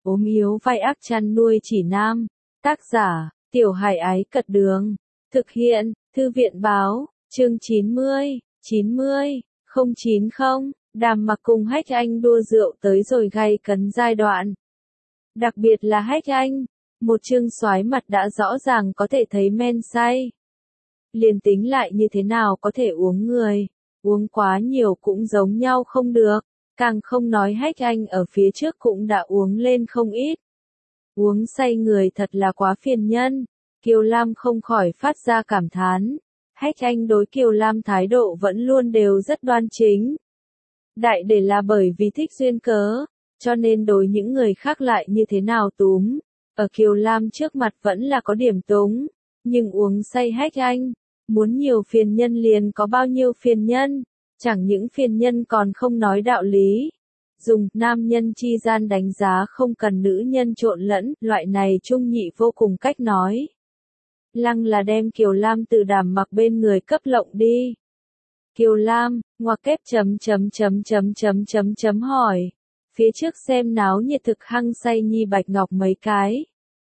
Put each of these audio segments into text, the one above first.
ốm yếu vai ác chăn nuôi chỉ nam. Tác giả, Tiểu Hải Ái Cật Đường. Thực hiện, Thư viện Báo, chương 90, 090, Đàm Mặc cùng Hách Anh đua rượu tới rồi gay cấn giai đoạn. Đặc biệt là Hách Anh, một chương soái mặt đã rõ ràng có thể thấy men say. Liền tính lại như thế nào có thể uống người, uống quá nhiều cũng giống nhau không được, càng không nói Hách Anh ở phía trước cũng đã uống lên không ít. Uống say người thật là quá phiền nhân, Kiều Lam không khỏi phát ra cảm thán. Hách Anh đối Kiều Lam thái độ vẫn luôn đều rất đoan chính. Đại để là bởi vì thích duyên cớ, cho nên đối những người khác lại như thế nào túm. Ở Kiều Lam trước mặt vẫn là có điểm túng, nhưng uống say Hách Anh, muốn nhiều phiền nhân liền có bao nhiêu phiền nhân, chẳng những phiền nhân còn không nói đạo lý. Dùng nam nhân chi gian đánh giá không cần nữ nhân trộn lẫn, loại này trung nhị vô cùng cách nói. Lăng là đem Kiều Lam từ Đàm Mặc bên người cấp lộng đi. Kiều Lam, ngoặc kép hỏi. Phía trước xem náo nhiệt thực hăng say nhi Bạch Ngọc mấy cái.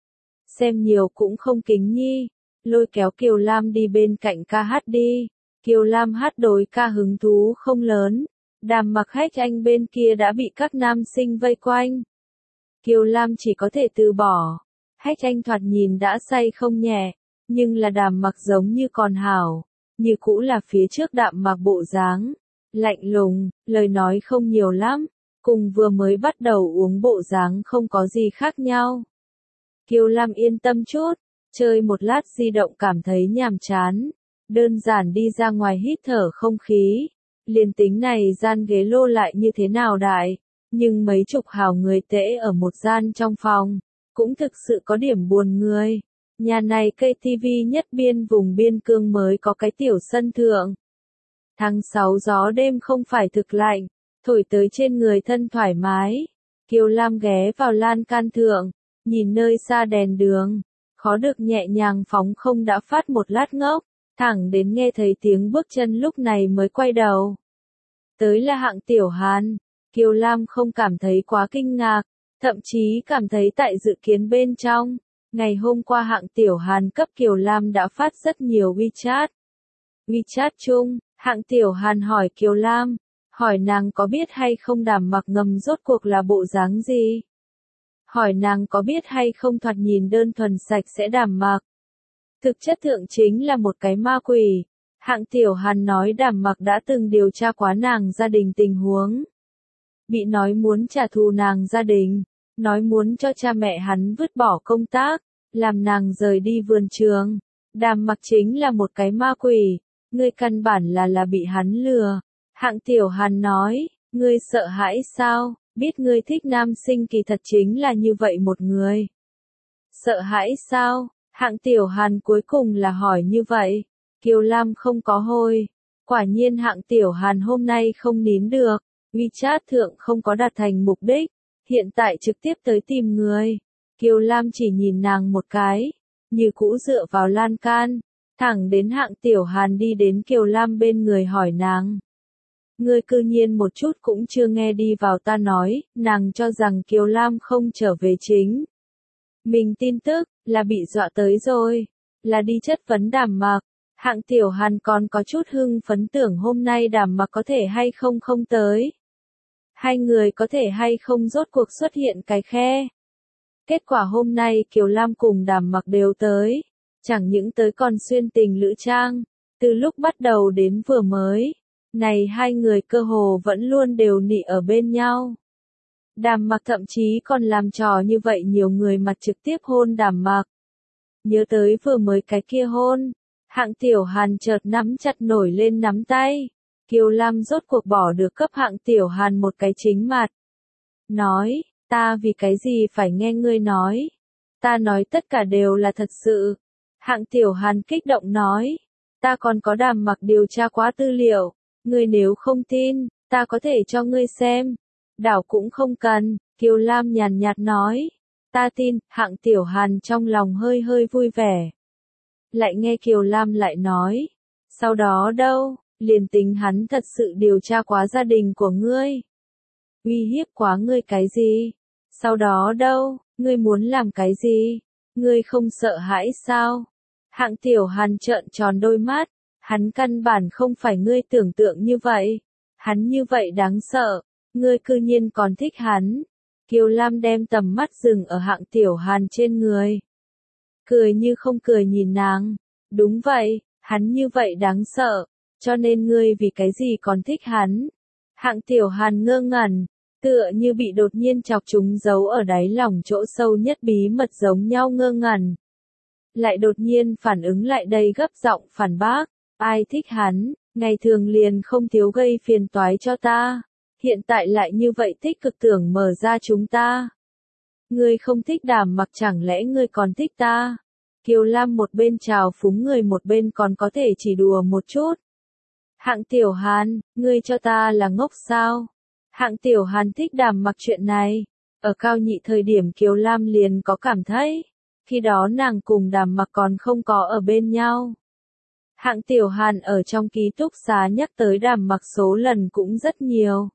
Xem nhiều cũng không kính nhi. Lôi kéo Kiều Lam đi bên cạnh ca hát đi. Kiều Lam hát đối ca hứng thú không lớn. Đàm Mặc Hách Anh bên kia đã bị các nam sinh vây quanh. Kiều Lam chỉ có thể từ bỏ. Hách Anh thoạt nhìn đã say không nhẹ, nhưng là Đàm Mặc giống như còn hảo, như cũ là phía trước Đàm Mặc bộ dáng, lạnh lùng, lời nói không nhiều lắm, cùng vừa mới bắt đầu uống bộ dáng không có gì khác nhau. Kiều Lam yên tâm chút, chơi một lát di động cảm thấy nhàm chán, đơn giản đi ra ngoài hít thở không khí. Liền tính này gian ghế lô lại như thế nào đại, nhưng mấy chục hào người tễ ở một gian trong phòng, cũng thực sự có điểm buồn người. Nhà này cây TV nhất biên vùng biên cương mới có cái tiểu sân thượng. Tháng 6 gió đêm không phải thực lạnh, thổi tới trên người thân thoải mái. Kiều Lam ghé vào lan can thượng, nhìn nơi xa đèn đường, khó được nhẹ nhàng phóng không đã phát một lát ngốc. Thẳng đến nghe thấy tiếng bước chân lúc này mới quay đầu. Tới là Hạng Tiểu Hàn, Kiều Lam không cảm thấy quá kinh ngạc, thậm chí cảm thấy tại dự kiến bên trong. Ngày hôm qua Hạng Tiểu Hàn cấp Kiều Lam đã phát rất nhiều WeChat. WeChat chung, Hạng Tiểu Hàn hỏi Kiều Lam, hỏi nàng có biết hay không Đàm Mặc ngầm rốt cuộc là bộ dáng gì? Hỏi nàng có biết hay không thoạt nhìn đơn thuần sạch sẽ Đàm Mặc. Thực chất thượng chính là một cái ma quỷ. Hạng Tiểu Hàn nói Đàm Mặc đã từng điều tra quá nàng gia đình tình huống. Bị nói muốn trả thù nàng gia đình, nói muốn cho cha mẹ hắn vứt bỏ công tác, làm nàng rời đi vườn trường. Đàm Mặc chính là một cái ma quỷ, ngươi căn bản là bị hắn lừa. Hạng Tiểu Hàn nói, ngươi sợ hãi sao, biết ngươi thích nam sinh kỳ thật chính là như vậy một người. Sợ hãi sao? Hạng Tiểu Hàn cuối cùng là hỏi như vậy. Kiều Lam không có hồi. Quả nhiên Hạng Tiểu Hàn hôm nay không nín được. WeChat thượng không có đạt thành mục đích. Hiện tại trực tiếp tới tìm người. Kiều Lam chỉ nhìn nàng một cái. Như cũ dựa vào lan can. Thẳng đến Hạng Tiểu Hàn đi đến Kiều Lam bên người hỏi nàng. Ngươi cư nhiên một chút cũng chưa nghe đi vào ta nói. Nàng cho rằng Kiều Lam không trở về chính. Mình tin tức, là bị dọa tới rồi, là đi chất vấn Đàm Mặc. Hạng Tiểu Hàn còn có chút hưng phấn tưởng hôm nay Đàm Mặc có thể hay không không tới. Hai người có thể hay không rốt cuộc xuất hiện cái khe. Kết quả hôm nay Kiều Lam cùng Đàm Mặc đều tới, chẳng những tới còn xuyên tình lữ trang, từ lúc bắt đầu đến vừa mới. Này hai người cơ hồ vẫn luôn đều nị ở bên nhau. Đàm Mặc thậm chí còn làm trò như vậy nhiều người mặt trực tiếp hôn Đàm Mặc. Nhớ tới vừa mới cái kia hôn, Hạng Tiểu Hàn chợt nắm chặt nổi lên nắm tay. Kiều Lam rốt cuộc bỏ được cấp Hạng Tiểu Hàn một cái chính mặt. Nói, ta vì cái gì phải nghe ngươi nói. Ta nói tất cả đều là thật sự. Hạng Tiểu Hàn kích động nói, ta còn có Đàm Mặc điều tra quá tư liệu. Ngươi nếu không tin, ta có thể cho ngươi xem. Đảo cũng không cần, Kiều Lam nhàn nhạt nói. Ta tin, Hạng Tiểu Hàn trong lòng hơi hơi vui vẻ. Lại nghe Kiều Lam lại nói. Sau đó đâu, liền tính hắn thật sự điều tra quá gia đình của ngươi. Uy hiếp quá ngươi cái gì? Sau đó đâu, ngươi muốn làm cái gì? Ngươi không sợ hãi sao? Hạng Tiểu Hàn trợn tròn đôi mắt, hắn căn bản không phải ngươi tưởng tượng như vậy. Hắn như vậy đáng sợ, ngươi cư nhiên còn thích hắn. Kiều Lam đem tầm mắt dừng ở Hạng Tiểu Hàn trên người. Cười như không cười nhìn nàng. Đúng vậy, hắn như vậy đáng sợ, cho nên ngươi vì cái gì còn thích hắn? Hạng Tiểu Hàn ngơ ngẩn, tựa như bị đột nhiên chọc trúng giấu ở đáy lòng chỗ sâu nhất bí mật giống nhau ngơ ngẩn. Lại đột nhiên phản ứng lại đây gấp giọng phản bác, ai thích hắn, ngày thường liền không thiếu gây phiền toái cho ta, hiện tại lại như vậy tích cực tưởng mở ra chúng ta. Ngươi không thích Đàm Mặc chẳng lẽ ngươi còn thích ta? Kiều Lam một bên chào phúng người một bên còn có thể chỉ đùa một chút. Hạng Tiểu Hàn, ngươi cho ta là ngốc sao? Hạng Tiểu Hàn thích Đàm Mặc chuyện này. Ở cao nhị thời điểm Kiều Lam liền có cảm thấy. Khi đó nàng cùng Đàm Mặc còn không có ở bên nhau. Hạng Tiểu Hàn ở trong ký túc xá nhắc tới Đàm Mặc số lần cũng rất nhiều.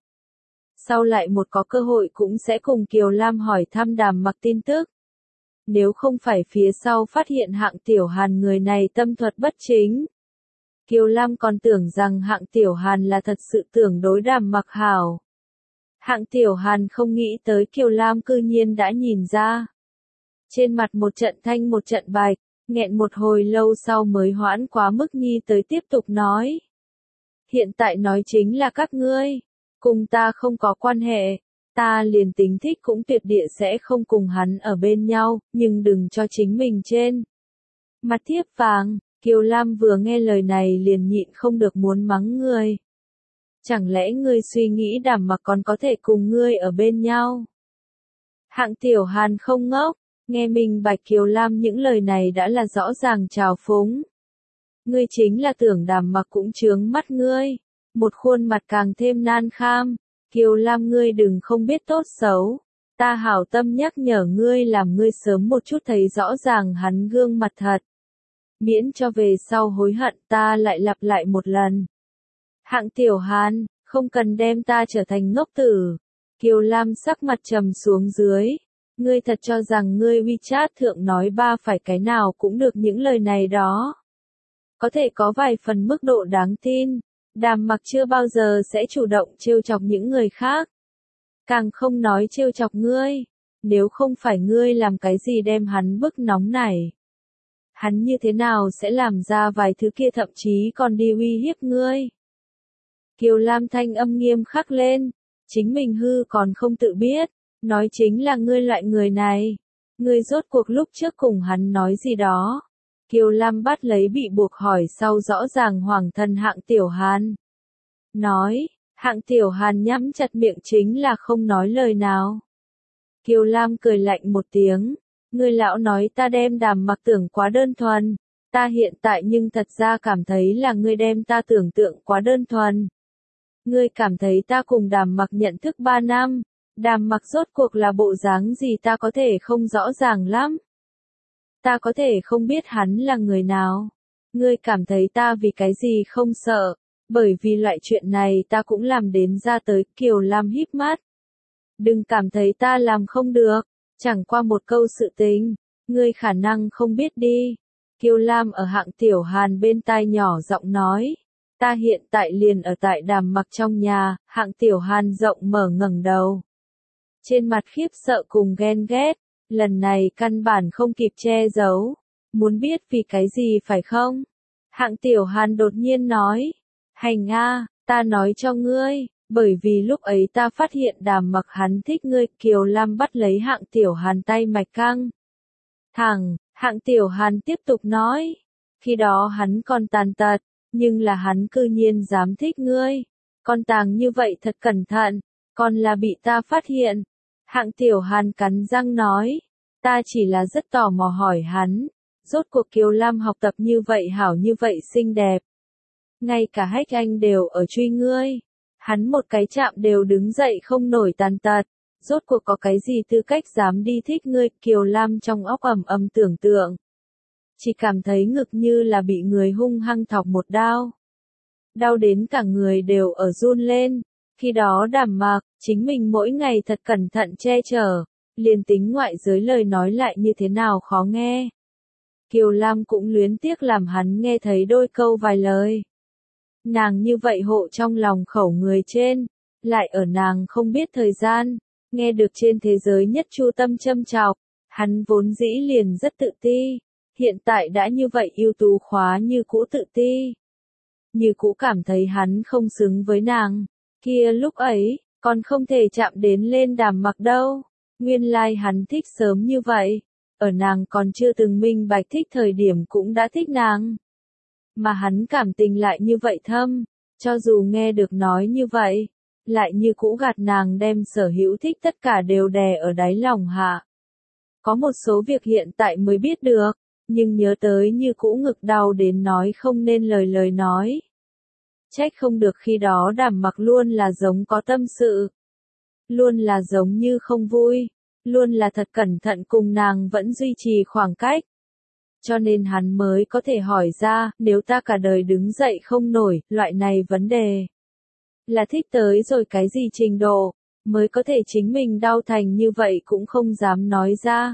Sau lại một có cơ hội cũng sẽ cùng Kiều Lam hỏi thăm Đàm Mặc tin tức. Nếu không phải phía sau phát hiện Hạng Tiểu Hàn người này tâm thuật bất chính. Kiều Lam còn tưởng rằng Hạng Tiểu Hàn là thật sự tưởng đối Đàm Mặc hảo. Hạng Tiểu Hàn không nghĩ tới Kiều Lam cư nhiên đã nhìn ra. Trên mặt một trận thanh một trận bạch, nghẹn một hồi lâu sau mới hoãn quá mức nhi tới tiếp tục nói. Hiện tại nói chính là các ngươi, cùng ta không có quan hệ, ta liền tính thích cũng tuyệt địa sẽ không cùng hắn ở bên nhau, nhưng đừng cho chính mình trên. Mặt thiếp vàng, Kiều Lam vừa nghe lời này liền nhịn không được muốn mắng ngươi. Chẳng lẽ ngươi suy nghĩ Đàm Mặc còn có thể cùng ngươi ở bên nhau? Hạng Tiểu Hàn không ngốc, nghe mình bạch Kiều Lam những lời này đã là rõ ràng trào phúng. Ngươi chính là tưởng Đàm Mặc cũng chướng mắt ngươi, một khuôn mặt càng thêm nan kham. Kiều Lam ngươi đừng không biết tốt xấu, ta hảo tâm nhắc nhở ngươi làm ngươi sớm một chút thấy rõ ràng hắn gương mặt thật. Miễn cho về sau hối hận ta lại lặp lại một lần. Hạng Tiểu Hàn, không cần đem ta trở thành ngốc tử. Kiều Lam sắc mặt trầm xuống dưới. Ngươi thật cho rằng ngươi WeChat thượng nói ba phải cái nào cũng được những lời này đó. Có thể có vài phần mức độ đáng tin. Đàm Mặc chưa bao giờ sẽ chủ động trêu chọc những người khác. Càng không nói trêu chọc ngươi. Nếu không phải ngươi làm cái gì đem hắn bức nóng này. Hắn như thế nào sẽ làm ra vài thứ kia thậm chí còn đi uy hiếp ngươi. Kiều Lam thanh âm nghiêm khắc lên. Chính mình hư còn không tự biết. Nói chính là ngươi loại người này. Ngươi rốt cuộc lúc trước cùng hắn nói gì đó. Kiều Lam bắt lấy bị buộc hỏi sau rõ ràng hoàng thân Hạng Tiểu Hàn. Nói, Hạng Tiểu Hàn nhắm chặt miệng chính là không nói lời nào. Kiều Lam cười lạnh một tiếng. Ngươi lão nói ta đem Đàm Mặc tưởng quá đơn thuần. Ta hiện tại nhưng thật ra cảm thấy là ngươi đem ta tưởng tượng quá đơn thuần. Ngươi cảm thấy ta cùng Đàm Mặc nhận thức 3 năm. Đàm Mặc rốt cuộc là bộ dáng gì ta có thể không rõ ràng lắm. Ta có thể không biết hắn là người nào. Ngươi cảm thấy ta vì cái gì không sợ. Bởi vì loại chuyện này ta cũng làm đến ra tới. Kiều Lam híp mắt. Đừng cảm thấy ta làm không được. Chẳng qua một câu sự tình. Ngươi khả năng không biết đi. Kiều Lam ở Hạng Tiểu Hàn bên tai nhỏ giọng nói. Ta hiện tại liền ở tại Đàm Mặc trong nhà. Hạng Tiểu Hàn rộng mở ngẩng đầu. Trên mặt khiếp sợ cùng ghen ghét. Lần này căn bản không kịp che giấu. Muốn biết vì cái gì phải không? Hạng Tiểu Hàn đột nhiên nói. Hành a, ta nói cho ngươi. Bởi vì lúc ấy ta phát hiện Đàm Mặc hắn thích ngươi. Kiều Lam bắt lấy Hạng Tiểu Hàn tay mạch căng. Thẳng, Hạng Tiểu Hàn tiếp tục nói. Khi đó hắn còn tàn tật. Nhưng là hắn cư nhiên dám thích ngươi. Con tàng như vậy thật cẩn thận. Còn là bị ta phát hiện. Hạng Tiểu Hàn cắn răng nói. Ta chỉ là rất tò mò hỏi hắn. Rốt cuộc Kiều Lam học tập như vậy hảo như vậy xinh đẹp. Ngay cả Hách Anh đều ở truy ngươi. Hắn một cái chạm đều đứng dậy không nổi tàn tật. Rốt cuộc có cái gì tư cách dám đi thích ngươi. Kiều Lam trong óc ầm ầm tưởng tượng. Chỉ cảm thấy ngực như là bị người hung hăng thọc một đao. Đau đến cả người đều ở run lên. Khi đó Đàm Mặc, chính mình mỗi ngày thật cẩn thận che chở. liền tính ngoại giới lời nói lại như thế nào khó nghe. Kiều Lam cũng luyến tiếc làm hắn nghe thấy đôi câu vài lời. Nàng như vậy hộ trong lòng khẩu người trên, lại ở nàng không biết thời gian, nghe được trên thế giới nhất chu tâm châm chọc, hắn vốn dĩ liền rất tự ti, hiện tại đã như vậy ưu tú khóa như cũ tự ti. Như cũ cảm thấy hắn không xứng với nàng, kia lúc ấy, còn không thể chạm đến lên Đàm Mặc đâu, nguyên lai hắn thích sớm như vậy, ở nàng còn chưa từng minh bạch thích thời điểm cũng đã thích nàng. Mà hắn cảm tình lại như vậy thâm, cho dù nghe được nói như vậy, lại như cũ gạt nàng đem sở hữu thích tất cả đều đè ở đáy lòng hạ. Có một số việc hiện tại mới biết được, nhưng nhớ tới như cũ ngực đau đến nói không nên lời nói. Trách không được khi đó Đàm Mặc luôn là giống có tâm sự, luôn là giống như không vui, luôn là thật cẩn thận cùng nàng vẫn duy trì khoảng cách. Cho nên hắn mới có thể hỏi ra, nếu ta cả đời đứng dậy không nổi, loại này vấn đề. Là thích tới rồi cái gì trình độ, mới có thể chính mình đau thành như vậy cũng không dám nói ra.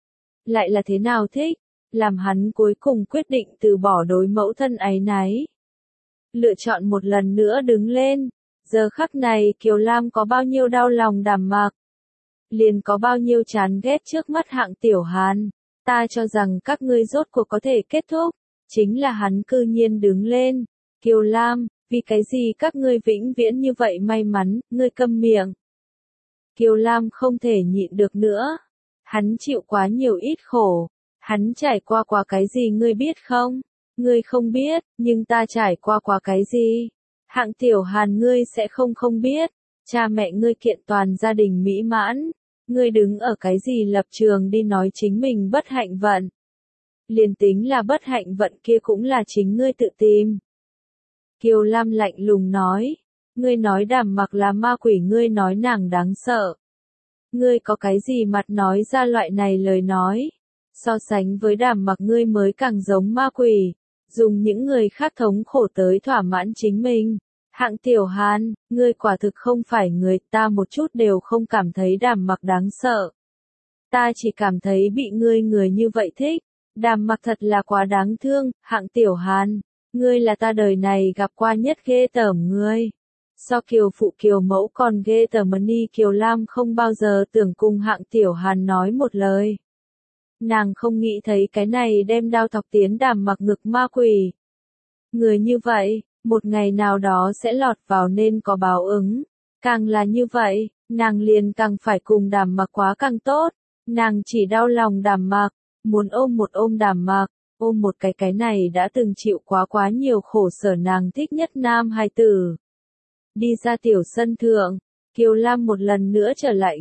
Lại là thế nào thích, làm hắn cuối cùng quyết định từ bỏ đối mẫu thân áy náy. Lựa chọn một lần nữa đứng lên, giờ khắc này Kiều Lam có bao nhiêu đau lòng Đàm Mặc, liền có bao nhiêu chán ghét trước mắt Hạng Tiểu Hàn. Ta cho rằng các ngươi rốt cuộc có thể kết thúc, chính là hắn cư nhiên đứng lên. Kiều Lam, vì cái gì các ngươi vĩnh viễn như vậy may mắn, ngươi câm miệng. Kiều Lam không thể nhịn được nữa. Hắn chịu quá nhiều ít khổ. Hắn trải qua cái gì ngươi biết không? Ngươi không biết, nhưng ta trải qua cái gì? Hạng Tiểu Hàn ngươi sẽ không biết. Cha mẹ ngươi kiện toàn gia đình mỹ mãn. Ngươi đứng ở cái gì lập trường đi nói chính mình bất hạnh vận. Liền tính là bất hạnh vận kia cũng là chính ngươi tự tìm. Kiều Lam lạnh lùng nói. Ngươi nói Đàm Mặc là ma quỷ, ngươi nói nàng đáng sợ. Ngươi có cái gì mặt nói ra loại này lời nói. So sánh với Đàm Mặc ngươi mới càng giống ma quỷ. Dùng những người khác thống khổ tới thỏa mãn chính mình. Hạng Tiểu Hàn, ngươi quả thực không phải người, ta một chút đều không cảm thấy Đàm Mặc đáng sợ. Ta chỉ cảm thấy bị người như vậy thích. Đàm Mặc thật là quá đáng thương. Hạng Tiểu Hàn, ngươi là ta đời này gặp qua nhất ghê tởm ngươi. So Kiều phụ Kiều mẫu còn ghê tởm đi. Kiều Lam không bao giờ tưởng cùng Hạng Tiểu Hàn nói một lời. Nàng không nghĩ thấy cái này đem đao thọc tiến Đàm Mặc ngực ma quỷ. Người như vậy, một ngày nào đó sẽ lọt vào nên có báo ứng. Càng là như vậy, nàng liền càng phải cùng Đàm Mặc quá càng tốt. Nàng chỉ đau lòng Đàm Mặc, muốn ôm Đàm Mặc, ôm một cái này đã từng chịu quá nhiều khổ sở nàng thích nhất nam hài tử. Đi ra tiểu sân thượng, Kiều Lam một lần nữa trở lại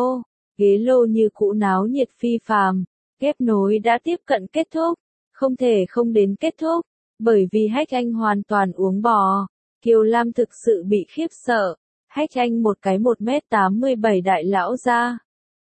ghế lô như cũ náo nhiệt phi phàm, ghép nối đã tiếp cận kết thúc, không thể không đến kết thúc. Bởi vì Hách Anh hoàn toàn uống bò, Kiều Lam thực sự bị khiếp sợ. Hách Anh một cái 1m87 đại lão ra.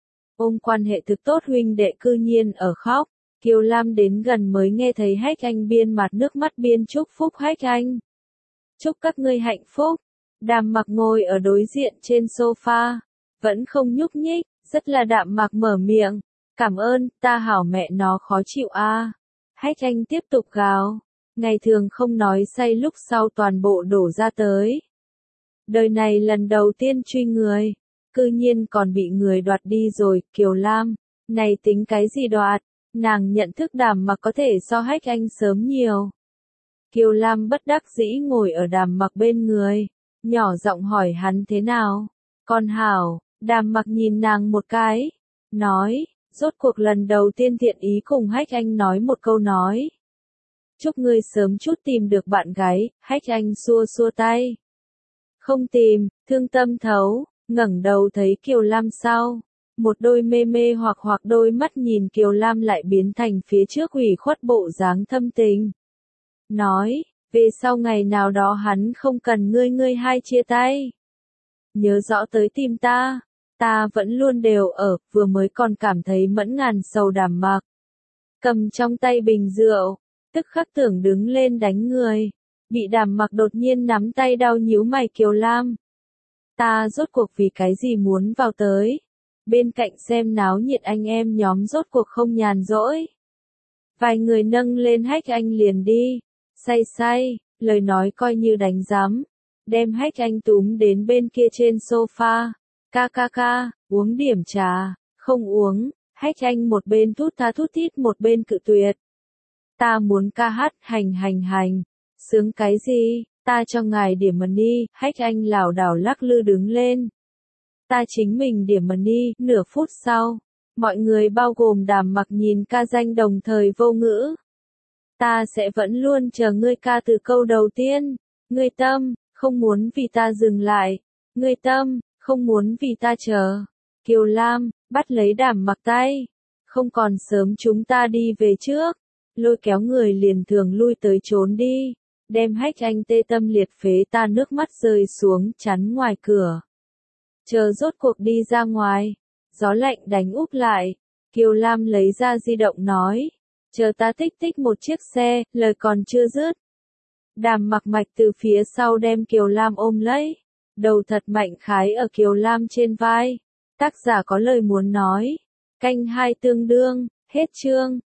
Ôm quan hệ thực tốt huynh đệ cư nhiên ở khóc. Kiều Lam đến gần mới nghe thấy Hách Anh biên mặt nước mắt biên chúc phúc Hách Anh. Chúc các ngươi hạnh phúc. Đàm Mặc ngồi ở đối diện trên sofa, vẫn không nhúc nhích, rất là đạm mạc mở miệng. Cảm ơn, ta hảo mẹ nó khó chịu a. Hách Anh tiếp tục gào. Ngày thường không nói say lúc sau toàn bộ đổ ra tới. Đời này lần đầu tiên truy người, cư nhiên còn bị người đoạt đi rồi. Kiều Lam, này tính cái gì đoạt, nàng nhận thức Đàm Mặc có thể so Hách Anh sớm nhiều. Kiều Lam bất đắc dĩ ngồi ở Đàm Mặc bên người, nhỏ giọng hỏi hắn thế nào. Con hảo, Đàm Mặc nhìn nàng một cái, nói, rốt cuộc lần đầu tiên thiện ý cùng Hách Anh nói một câu nói. Chúc ngươi sớm chút tìm được bạn gái. Hách Anh xua tay. Không tìm, thương tâm thấu, ngẩng đầu thấy Kiều Lam sau. Một đôi mê hoặc đôi mắt nhìn Kiều Lam lại biến thành phía trước ủy khuất bộ dáng thâm tình. Nói, về sau ngày nào đó hắn không cần ngươi hai chia tay. Nhớ rõ tới tìm ta vẫn luôn đều ở, vừa mới còn cảm thấy mẫn ngàn sầu Đàm Mặc. Cầm trong tay bình rượu. Tức khắc tưởng đứng lên đánh người, bị Đàm Mặc đột nhiên nắm tay đau nhíu mày. Kiều Lam, ta rốt cuộc vì cái gì muốn vào tới? Bên cạnh xem náo nhiệt anh em nhóm rốt cuộc không nhàn rỗi. Vài người nâng lên Hách Anh liền đi. Say say, lời nói coi như đánh giám. Đem Hách Anh túm đến bên kia trên sofa. Ca, uống điểm trà. Không uống. Hách Anh một bên thút tha thút thít một bên cự tuyệt. Ta muốn ca hát hành. Sướng cái gì, ta cho ngài điểm money. Hách Anh lảo đảo lắc lư đứng lên. Ta chính mình điểm money. Nửa phút sau, mọi người bao gồm Đàm Mặc nhìn ca danh đồng thời vô ngữ. Ta sẽ vẫn luôn chờ ngươi ca từ câu đầu tiên. Ngươi tâm, không muốn vì ta dừng lại. Ngươi tâm, không muốn vì ta chờ. Kiều Lam, bắt lấy Đàm Mặc tay. Không còn sớm chúng ta đi về trước. Lôi kéo người liền thường lui tới trốn đi. Đem Hách Anh tê tâm liệt phế ta nước mắt rơi xuống chắn ngoài cửa. Chờ rốt cuộc đi ra ngoài. Gió lạnh đánh úp lại. Kiều Lam lấy ra di động nói. Chờ ta tích một chiếc xe, lời còn chưa dứt. Đàm Mặc mạch từ phía sau đem Kiều Lam ôm lấy. Đầu thật mạnh khái ở Kiều Lam trên vai. Tác giả có lời muốn nói. Canh 2 tương đương, hết chương.